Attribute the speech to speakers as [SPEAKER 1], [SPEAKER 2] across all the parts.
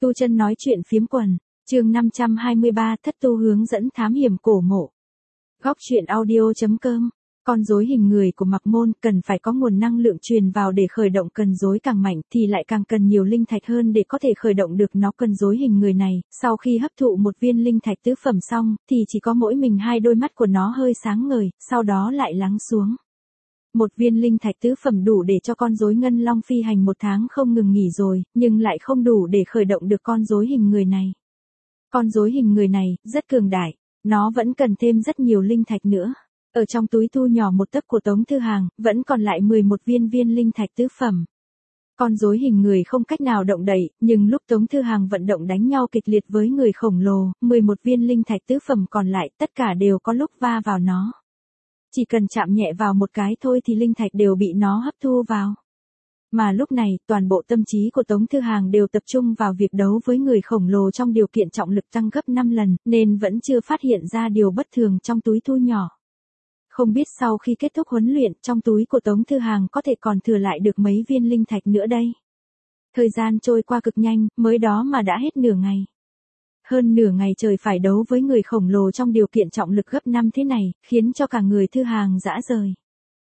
[SPEAKER 1] Tu Chân nói chuyện phiếm quần, chương 523 thất tu hướng dẫn thám hiểm cổ mộ. Góc truyện audio.com. Con rối hình người của Mạc Môn cần phải có nguồn năng lượng truyền vào để khởi động cần rối càng mạnh thì lại càng cần nhiều linh thạch hơn để có thể khởi động được nó. Cần rối hình người này, sau khi hấp thụ một viên linh thạch tứ phẩm xong, thì chỉ có mỗi mình hai đôi mắt của nó hơi sáng ngời, sau đó lại lắng xuống. Một viên linh thạch tứ phẩm đủ để cho con rối ngân long phi hành 1 tháng không ngừng nghỉ rồi, nhưng lại không đủ để khởi động được con rối hình người này. Con rối hình người này rất cường đại, nó vẫn cần thêm rất nhiều linh thạch nữa. Ở trong túi thu nhỏ 1 tấc của Tống Thư Hàng, vẫn còn lại 11 viên linh thạch tứ phẩm. Con rối hình người không cách nào động đậy, nhưng lúc Tống Thư Hàng vận động đánh nhau kịch liệt với người khổng lồ, 11 viên linh thạch tứ phẩm còn lại tất cả đều có lúc va vào nó. Chỉ cần chạm nhẹ vào một cái thôi thì linh thạch đều bị nó hấp thu vào. Mà lúc này, toàn bộ tâm trí của Tống Thư Hàng đều tập trung vào việc đấu với người khổng lồ trong điều kiện trọng lực tăng gấp 5 lần, nên vẫn chưa phát hiện ra điều bất thường trong túi thu nhỏ. Không biết sau khi kết thúc huấn luyện, trong túi của Tống Thư Hàng có thể còn thừa lại được mấy viên linh thạch nữa đây. Thời gian trôi qua cực nhanh, mới đó mà đã hết nửa ngày. Hơn nửa ngày trời phải đấu với người khổng lồ trong điều kiện trọng lực gấp 5 thế này, khiến cho cả người Thư Hàng rã rời.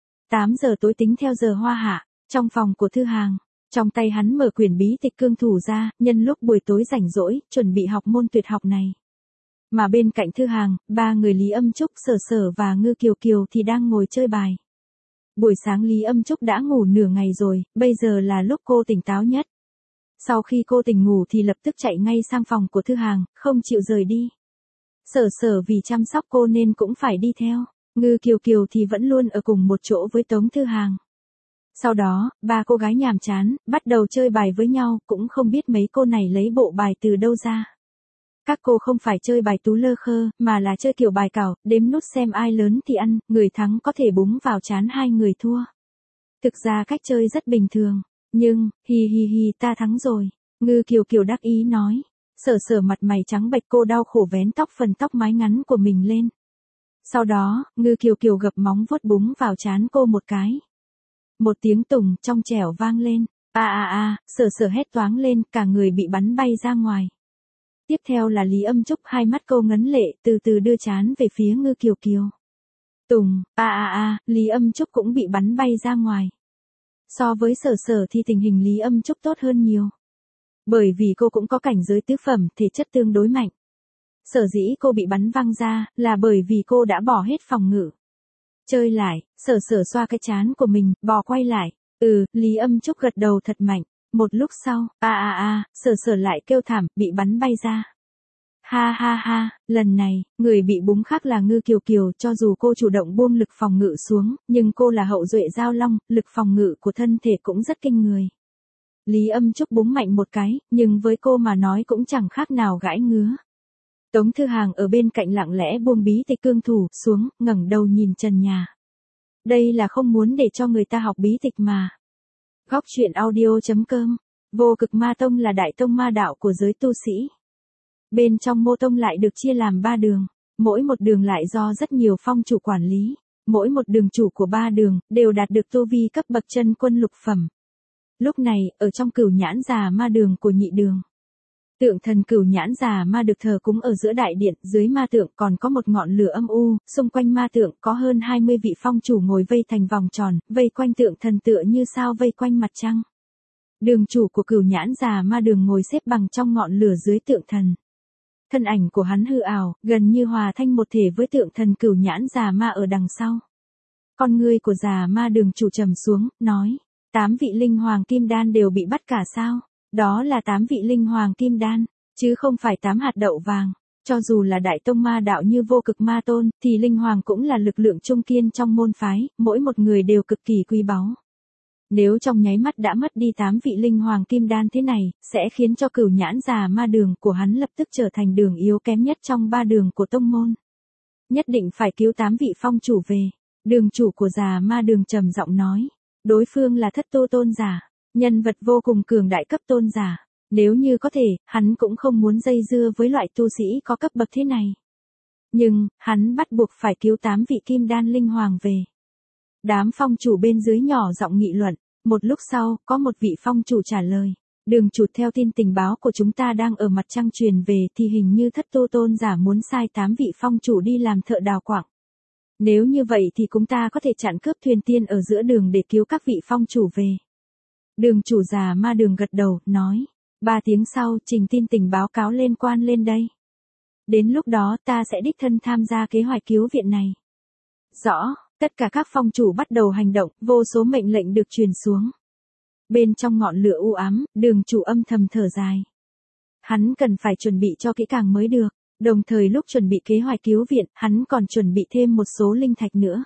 [SPEAKER 1] 8 giờ tối tính theo giờ Hoa Hạ, trong phòng của Thư Hàng, trong tay hắn mở quyển bí tịch cương thủ ra, nhân lúc buổi tối rảnh rỗi, chuẩn bị học môn tuyệt học này. Mà bên cạnh Thư Hàng, 3 người Lý Âm Trúc, Sở Sở và Ngư Kiều Kiều thì đang ngồi chơi bài. Buổi sáng Lý Âm Trúc đã ngủ nửa ngày rồi, bây giờ là lúc cô tỉnh táo nhất. Sau khi cô tỉnh ngủ thì lập tức chạy ngay sang phòng của Thư Hàng, không chịu rời đi. Sở Sở vì chăm sóc cô nên cũng phải đi theo, Ngư Kiều Kiều thì vẫn luôn ở cùng một chỗ với Tống Thư Hàng. Sau đó, 3 cô gái nhàm chán, bắt đầu chơi bài với nhau, cũng không biết mấy cô này lấy bộ bài từ đâu ra. Các cô không phải chơi bài tú lơ khơ, mà là chơi kiểu bài cào, đếm nút xem ai lớn thì ăn, người thắng có thể búng vào trán hai người thua. Thực ra cách chơi rất bình thường, nhưng, hi ta thắng rồi, Ngư Kiều Kiều đắc ý nói. Sở Sở mặt mày trắng bệch, cô đau khổ vén phần tóc mái ngắn của mình lên. Sau đó, Ngư Kiều Kiều gập móng vuốt búng vào trán cô một cái. Một tiếng tùng trong trẻo vang lên, Sở Sở hét toáng lên, cả người bị bắn bay ra ngoài. Tiếp theo là Lý Âm Trúc, hai mắt cô ngấn lệ, từ từ đưa trán về phía Ngư Kiều Kiều. Tùng, Lý Âm Trúc cũng bị bắn bay ra ngoài. So với Sở Sở thì tình hình Lý Âm Trúc tốt hơn nhiều. Bởi vì cô cũng có cảnh giới tứ phẩm, thể chất tương đối mạnh. Sở dĩ cô bị bắn văng ra, là bởi vì cô đã bỏ hết phòng ngự. Chơi lại, Sở Sở xoa cái trán của mình, bò quay lại. Lý Âm Trúc gật đầu thật mạnh. Một lúc sau, Sở Sở lại kêu thảm, bị bắn bay ra. Ha, lần này, người bị búng khác là Ngư Kiều Kiều, cho dù cô chủ động buông lực phòng ngự xuống, nhưng cô là hậu duệ giao long, lực phòng ngự của thân thể cũng rất kinh người. Lý Âm Trúc búng mạnh một cái, nhưng với cô mà nói cũng chẳng khác nào gãi ngứa. Tống Thư Hàng ở bên cạnh lặng lẽ buông bí tịch cương thủ xuống, ngẩng đầu nhìn trần nhà. Đây là không muốn để cho người ta học bí tịch mà. Góc truyện audio.com. Vô Cực Ma Tông là đại tông ma đạo của giới tu sĩ. Bên trong mô tông lại được chia làm 3 đường, mỗi một đường lại do rất nhiều phong chủ quản lý. Mỗi một đường chủ của 3 đường đều đạt được tu vi cấp bậc chân quân lục phẩm. Lúc này, ở trong Cửu Nhãn Già Ma đường của nhị đường, tượng thần Cửu Nhãn Già Ma được thờ cúng ở giữa đại điện, dưới ma tượng còn có một ngọn lửa âm u, xung quanh ma tượng có hơn 20 vị phong chủ ngồi vây thành vòng tròn, vây quanh tượng thần tựa như sao vây quanh mặt trăng. Đường chủ của Cửu Nhãn Già Ma đường ngồi xếp bằng trong ngọn lửa dưới tượng thần. Thân ảnh của hắn hư ảo, gần như hòa thanh một thể với tượng thần Cửu Nhãn Già Ma ở đằng sau. Con ngươi của Già Ma đường chủ trầm xuống, nói, 8 vị linh hoàng kim đan đều bị bắt cả sao? Đó là 8 vị linh hoàng kim đan, chứ không phải 8 hạt đậu vàng. Cho dù là đại tông ma đạo như Vô Cực Ma Tôn, thì linh hoàng cũng là lực lượng trung kiên trong môn phái, mỗi một người đều cực kỳ quý báu. Nếu trong nháy mắt đã mất đi 8 vị linh hoàng kim đan thế này, sẽ khiến cho Cửu Nhãn Già Ma đường của hắn lập tức trở thành đường yếu kém nhất trong 3 đường của tông môn. Nhất định phải cứu 8 vị phong chủ về. Đường chủ của Già Ma đường trầm giọng nói. Đối phương là Thất Tu tôn giả, nhân vật vô cùng cường đại cấp tôn giả. Nếu như có thể, hắn cũng không muốn dây dưa với loại tu sĩ có cấp bậc thế này. Nhưng, hắn bắt buộc phải cứu 8 vị kim đan linh hoàng về. Đám phong chủ bên dưới nhỏ giọng nghị luận. Một lúc sau, có một vị phong chủ trả lời. Đường chủ, theo tin tình báo của chúng ta đang ở mặt trăng truyền về thì hình như Thất Tu Tôn giả muốn sai 8 vị phong chủ đi làm thợ đào quặng. Nếu như vậy thì chúng ta có thể chặn cướp thuyền tiên ở giữa đường để cứu các vị phong chủ về. Đường chủ già ma đường gật đầu, nói. 3 tiếng sau, trình tin tình báo cáo lên quan lên đây. Đến lúc đó ta sẽ đích thân tham gia kế hoạch cứu viện này. Rõ, tất cả các phong chủ bắt đầu hành động, vô số mệnh lệnh được truyền xuống. Bên trong ngọn lửa u ám, đường chủ âm thầm thở dài. Hắn cần phải chuẩn bị cho kỹ càng mới được, đồng thời lúc chuẩn bị kế hoạch cứu viện, hắn còn chuẩn bị thêm một số linh thạch nữa.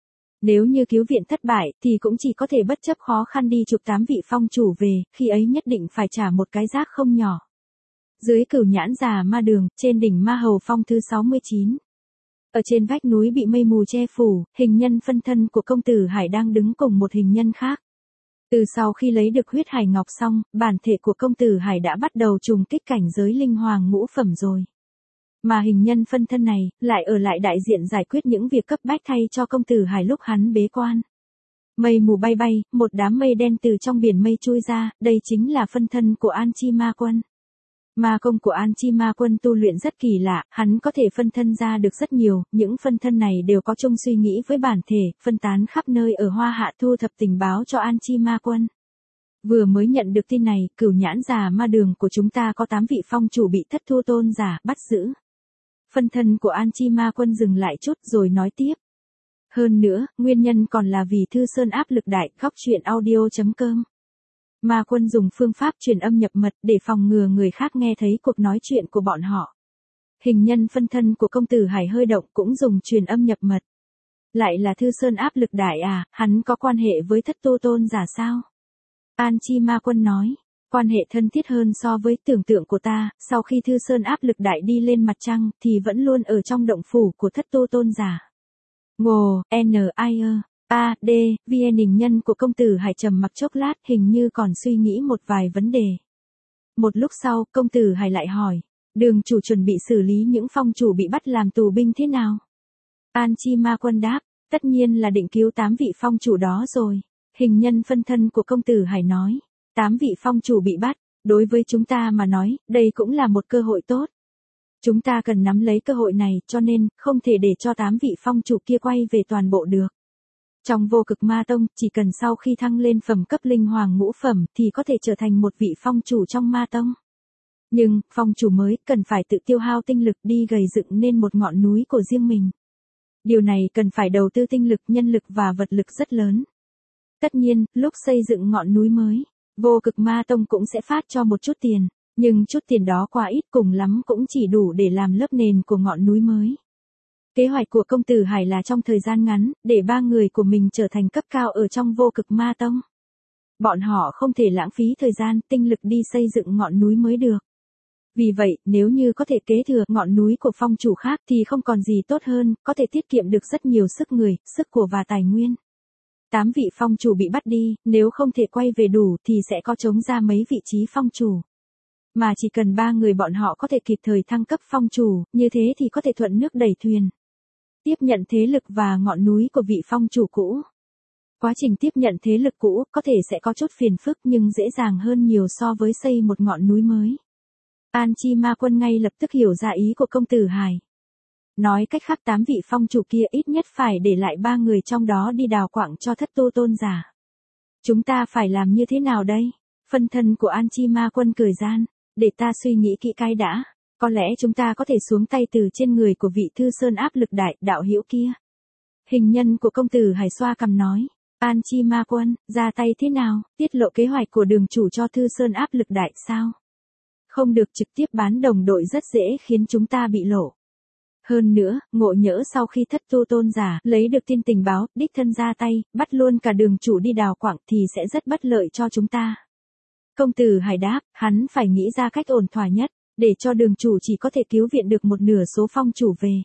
[SPEAKER 1] Nếu như cứu viện thất bại thì cũng chỉ có thể bất chấp khó khăn đi chụp 8 vị phong chủ về, khi ấy nhất định phải trả một cái giá không nhỏ. Dưới Cửu Nhãn Già Ma Đường, trên đỉnh Ma Hầu Phong thứ 69. Ở trên vách núi bị mây mù che phủ, hình nhân phân thân của công tử Hải đang đứng cùng một hình nhân khác. Từ sau khi lấy được huyết hải ngọc xong, bản thể của công tử Hải đã bắt đầu trùng kích cảnh giới linh hoàng ngũ phẩm rồi. Mà hình nhân phân thân này, lại ở lại đại diện giải quyết những việc cấp bách thay cho công tử Hải lúc hắn bế quan. Mây mù bay bay, một đám mây đen từ trong biển mây chui ra, đây chính là phân thân của An Chi Ma Quân. Ma công của An Chi Ma Quân tu luyện rất kỳ lạ, hắn có thể phân thân ra được rất nhiều, những phân thân này đều có chung suy nghĩ với bản thể, phân tán khắp nơi ở Hoa Hạ thu thập tình báo cho An Chi Ma Quân. Vừa mới nhận được tin này, Cửu Nhãn Già Ma Đường của chúng ta có 8 vị phong chủ bị Thất Tu Tôn giả bắt giữ. Phân thân của An Chi Ma Quân dừng lại chút rồi nói tiếp. Hơn nữa, nguyên nhân còn là vì Thư Sơn áp lực đại. Góc truyện audio.com. Ma Quân dùng phương pháp truyền âm nhập mật để phòng ngừa người khác nghe thấy cuộc nói chuyện của bọn họ. Hình nhân phân thân của công tử Hải hơi động cũng dùng truyền âm nhập mật. Lại là Thư Sơn áp lực đại à, hắn có quan hệ với Thất Tu Tôn giả sao? An Chi Ma Quân nói, quan hệ thân thiết hơn so với tưởng tượng của ta, sau khi Thư Sơn áp lực đại đi lên mặt trăng thì vẫn luôn ở trong động phủ của Thất Tu Tôn giả. Ngồ, N.I.E. A, D, viên hình nhân của công tử Hải trầm mặc chốc lát, hình như còn suy nghĩ một vài vấn đề. Một lúc sau, công tử Hải lại hỏi, đường chủ chuẩn bị xử lý những phong chủ bị bắt làm tù binh thế nào? An Chi Ma Quân đáp, tất nhiên là định cứu 8 vị phong chủ đó rồi. Hình nhân phân thân của công tử Hải nói, 8 vị phong chủ bị bắt, đối với chúng ta mà nói, đây cũng là một cơ hội tốt. Chúng ta cần nắm lấy cơ hội này, cho nên, không thể để cho 8 vị phong chủ kia quay về toàn bộ được. Trong Vô Cực Ma Tông, chỉ cần sau khi thăng lên phẩm cấp linh hoàng ngũ phẩm thì có thể trở thành một vị phong chủ trong Ma Tông. Nhưng, phong chủ mới cần phải tự tiêu hao tinh lực đi gầy dựng nên một ngọn núi của riêng mình. Điều này cần phải đầu tư tinh lực, nhân lực và vật lực rất lớn. Tất nhiên, lúc xây dựng ngọn núi mới, Vô Cực Ma Tông cũng sẽ phát cho một chút tiền, nhưng chút tiền đó quá ít, cùng lắm cũng chỉ đủ để làm lớp nền của ngọn núi mới. Kế hoạch của công tử Hải là trong thời gian ngắn, để 3 người của mình trở thành cấp cao ở trong Vô Cực Ma Tông. Bọn họ không thể lãng phí thời gian, tinh lực đi xây dựng ngọn núi mới được. Vì vậy, nếu như có thể kế thừa ngọn núi của phong chủ khác thì không còn gì tốt hơn, có thể tiết kiệm được rất nhiều sức người, sức của và tài nguyên. 8 vị phong chủ bị bắt đi, nếu không thể quay về đủ thì sẽ có trống ra mấy vị trí phong chủ. Mà chỉ cần 3 người bọn họ có thể kịp thời thăng cấp phong chủ, như thế thì có thể thuận nước đẩy thuyền. Tiếp nhận thế lực và ngọn núi của vị phong chủ cũ. Quá trình tiếp nhận thế lực cũ có thể sẽ có chút phiền phức nhưng dễ dàng hơn nhiều so với xây một ngọn núi mới. An Chi Ma Quân ngay lập tức hiểu ra ý của công tử Hải. Nói cách khác 8 vị phong chủ kia ít nhất phải để lại 3 người trong đó đi đào quặng cho Thất Tu Tôn giả. Chúng ta phải làm như thế nào đây? Phân thân của An Chi Ma Quân cười gian, để ta suy nghĩ kỹ cái đã. Có lẽ chúng ta có thể xuống tay từ trên người của vị Thư Sơn áp lực đại đạo hữu kia. Hình nhân của công tử Hải xoa cằm nói, An Chi Ma Quân, ra tay thế nào, tiết lộ kế hoạch của đường chủ cho Thư Sơn áp lực đại sao? Không được trực tiếp bán đồng đội rất dễ khiến chúng ta bị lộ. Hơn nữa, ngộ nhỡ sau khi Thất Tu Tôn giả lấy được tin tình báo, đích thân ra tay, bắt luôn cả đường chủ đi đào quặng thì sẽ rất bất lợi cho chúng ta. Công tử Hải đáp, hắn phải nghĩ ra cách ổn thỏa nhất, để cho đường chủ chỉ có thể cứu viện được một nửa số phong chủ về.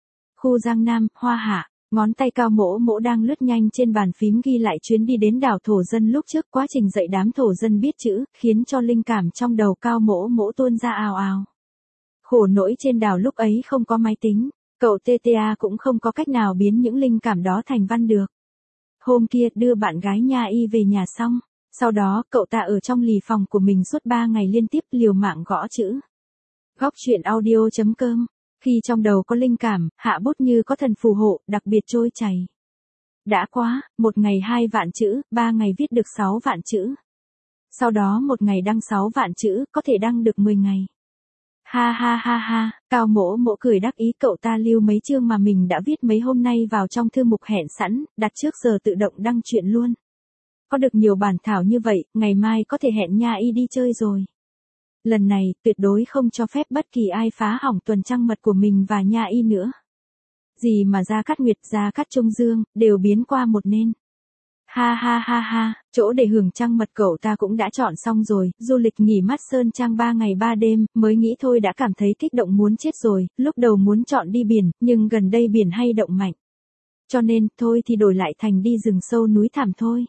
[SPEAKER 1] Khu Giang Nam, Hoa Hạ, ngón tay Cao Mỗ Mỗ đang lướt nhanh trên bàn phím ghi lại chuyến đi đến đảo thổ dân lúc trước, quá trình dạy đám thổ dân biết chữ, khiến cho linh cảm trong đầu Cao Mỗ Mỗ tuôn ra ào ào. Khổ nỗi trên đảo lúc ấy không có máy tính, cậu TTA cũng không có cách nào biến những linh cảm đó thành văn được. Hôm kia đưa bạn gái Nha Y về nhà xong, Sau đó, cậu ta ở trong lì phòng của mình suốt 3 ngày liên tiếp liều mạng gõ chữ. Góc truyện audio.com. Khi trong đầu có linh cảm, hạ bút như có thần phù hộ, đặc biệt trôi chảy. Đã quá, một ngày 2 vạn chữ, 3 ngày viết được 6 vạn chữ. Sau đó một ngày đăng 6 vạn chữ, có thể đăng được 10 ngày. Ha ha ha ha, Cao Mỗ Mỗ cười đắc ý, cậu ta lưu mấy chương mà mình đã viết mấy hôm nay vào trong thư mục hẹn sẵn, đặt trước giờ tự động đăng truyện luôn. Có được nhiều bản thảo như vậy, ngày mai có thể hẹn Nha Y đi chơi rồi. Lần này, tuyệt đối không cho phép bất kỳ ai phá hỏng tuần trăng mật của mình và Nha Y nữa. Gì mà Gia Cát Nguyệt, Gia Cát Trung Dương, đều biến qua một nên. Ha ha ha ha, chỗ để hưởng trăng mật cậu ta cũng đã chọn xong rồi, du lịch nghỉ mát Sơn Trang 3 ngày 3 đêm, mới nghĩ thôi đã cảm thấy kích động muốn chết rồi, lúc đầu muốn chọn đi biển, nhưng gần đây biển hay động mạnh. Cho nên, thôi thì đổi lại thành đi rừng sâu núi thảm thôi.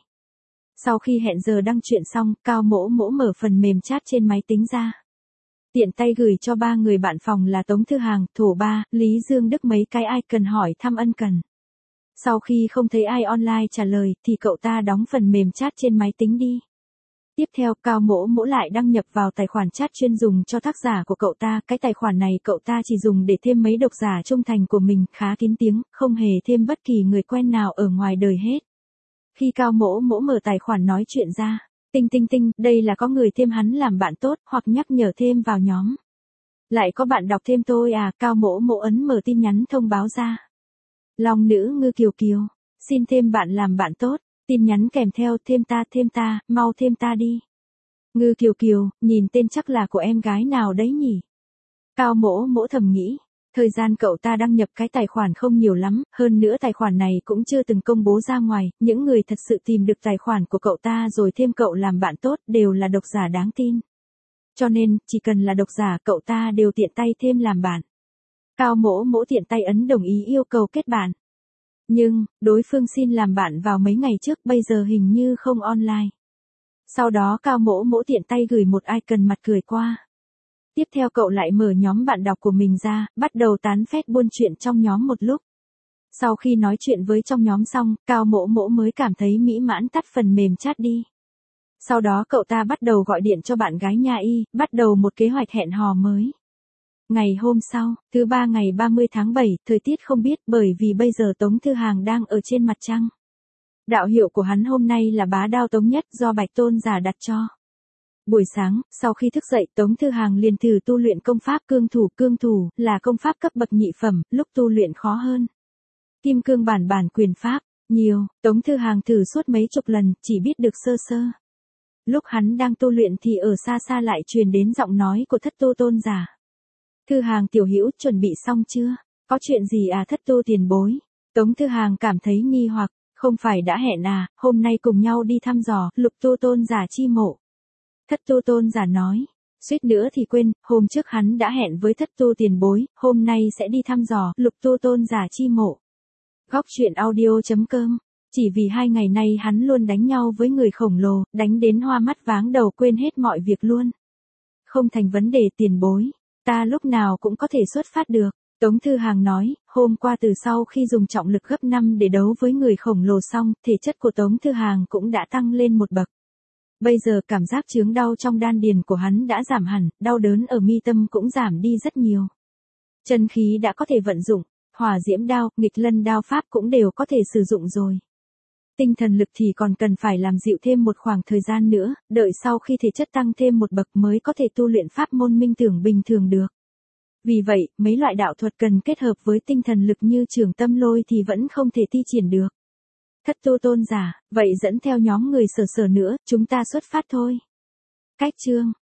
[SPEAKER 1] Sau khi hẹn giờ đăng truyện xong, Cao Mỗ Mỗ mở phần mềm chat trên máy tính ra. Tiện tay gửi cho 3 người bạn phòng là Tống Thư Hàng, Thổ Ba, Lý Dương Đức mấy cái ai cần hỏi thăm ân cần. Sau khi không thấy ai online trả lời, thì cậu ta đóng phần mềm chat trên máy tính đi. Tiếp theo, Cao Mỗ Mỗ lại đăng nhập vào tài khoản chat chuyên dùng cho tác giả của cậu ta. Cái tài khoản này cậu ta chỉ dùng để thêm mấy độc giả trung thành của mình, khá kín tiếng, không hề thêm bất kỳ người quen nào ở ngoài đời hết. Khi Cao Mỗ Mỗ mở tài khoản nói chuyện ra, tinh tinh tinh, đây là có người thêm hắn làm bạn tốt, hoặc nhắc nhở thêm vào nhóm. Lại có bạn đọc thêm tôi à, Cao Mỗ Mỗ ấn mở tin nhắn thông báo ra. Long nữ Ngư Kiều Kiều, xin thêm bạn làm bạn tốt, tin nhắn kèm theo thêm ta, mau thêm ta đi. Ngư Kiều Kiều, nhìn tên chắc là của em gái nào đấy nhỉ? Cao Mỗ Mỗ thầm nghĩ, thời gian cậu ta đăng nhập cái tài khoản không nhiều lắm, hơn nữa tài khoản này cũng chưa từng công bố ra ngoài, những người thật sự tìm được tài khoản của cậu ta rồi thêm cậu làm bạn tốt đều là độc giả đáng tin. Cho nên, chỉ cần là độc giả cậu ta đều tiện tay thêm làm bạn. Cao Mỗ Mỗ tiện tay ấn đồng ý yêu cầu kết bạn. Nhưng, đối phương xin làm bạn vào mấy ngày trước, bây giờ hình như không online. Sau đó Cao Mỗ Mỗ tiện tay gửi một icon mặt cười qua. Tiếp theo cậu lại mở nhóm bạn đọc của mình ra, bắt đầu tán phét buôn chuyện trong nhóm một lúc. Sau khi nói chuyện với trong nhóm xong, Cao Mỗ Mỗ mới cảm thấy mỹ mãn tắt phần mềm chat đi. Sau đó cậu ta bắt đầu gọi điện cho bạn gái Nha Y, bắt đầu một kế hoạch hẹn hò mới. Ngày hôm sau, thứ 3 ngày 30 tháng 7, thời tiết không biết bởi vì bây giờ Tống Thư Hàng đang ở trên mặt trăng. Đạo hiệu của hắn hôm nay là Bá Đao Tống Nhất do Bạch Tôn giả đặt cho. Buổi sáng, sau khi thức dậy Tống Thư Hàng liền thử tu luyện công pháp cương thủ là công pháp cấp bậc nhị phẩm, lúc tu luyện khó hơn. Kim cương bản quyền pháp, nhiều, Tống Thư Hàng thử suốt mấy chục lần, chỉ biết được sơ sơ. Lúc hắn đang tu luyện thì ở xa xa lại truyền đến giọng nói của Thất Tu Tôn giả. Thư Hàng tiểu hữu chuẩn bị xong chưa? Có chuyện gì à Thất Tu tiền bối? Tống Thư Hàng cảm thấy nghi hoặc, không phải đã hẹn à, hôm nay cùng nhau đi thăm dò, Lục Tu Tôn giả chi mộ. Thất Tu Tôn giả nói, suýt nữa thì quên, hôm trước hắn đã hẹn với Thất Tu tiền bối, hôm nay sẽ đi thăm dò, Lục Tu Tôn giả chi mộ. Góc truyện audio.com. Chỉ vì 2 ngày nay hắn luôn đánh nhau với người khổng lồ, đánh đến hoa mắt váng đầu quên hết mọi việc luôn. Không thành vấn đề tiền bối, ta lúc nào cũng có thể xuất phát được. Tống Thư Hàng nói, hôm qua từ sau khi dùng trọng lực gấp 5 để đấu với người khổng lồ xong, thể chất của Tống Thư Hàng cũng đã tăng lên một bậc. Bây giờ cảm giác chướng đau trong đan điền của hắn đã giảm hẳn, đau đớn ở mi tâm cũng giảm đi rất nhiều. Chân khí đã có thể vận dụng, hỏa diễm đao, nghịch lân đao pháp cũng đều có thể sử dụng rồi. Tinh thần lực thì còn cần phải làm dịu thêm một khoảng thời gian nữa, đợi sau khi thể chất tăng thêm một bậc mới có thể tu luyện pháp môn minh tưởng bình thường được. Vì vậy, mấy loại đạo thuật cần kết hợp với tinh thần lực như Trường Tâm Lôi thì vẫn không thể thi triển được. Thất Tu Tôn giả, vậy dẫn theo nhóm người sở nữa, chúng ta xuất phát thôi. Cách chương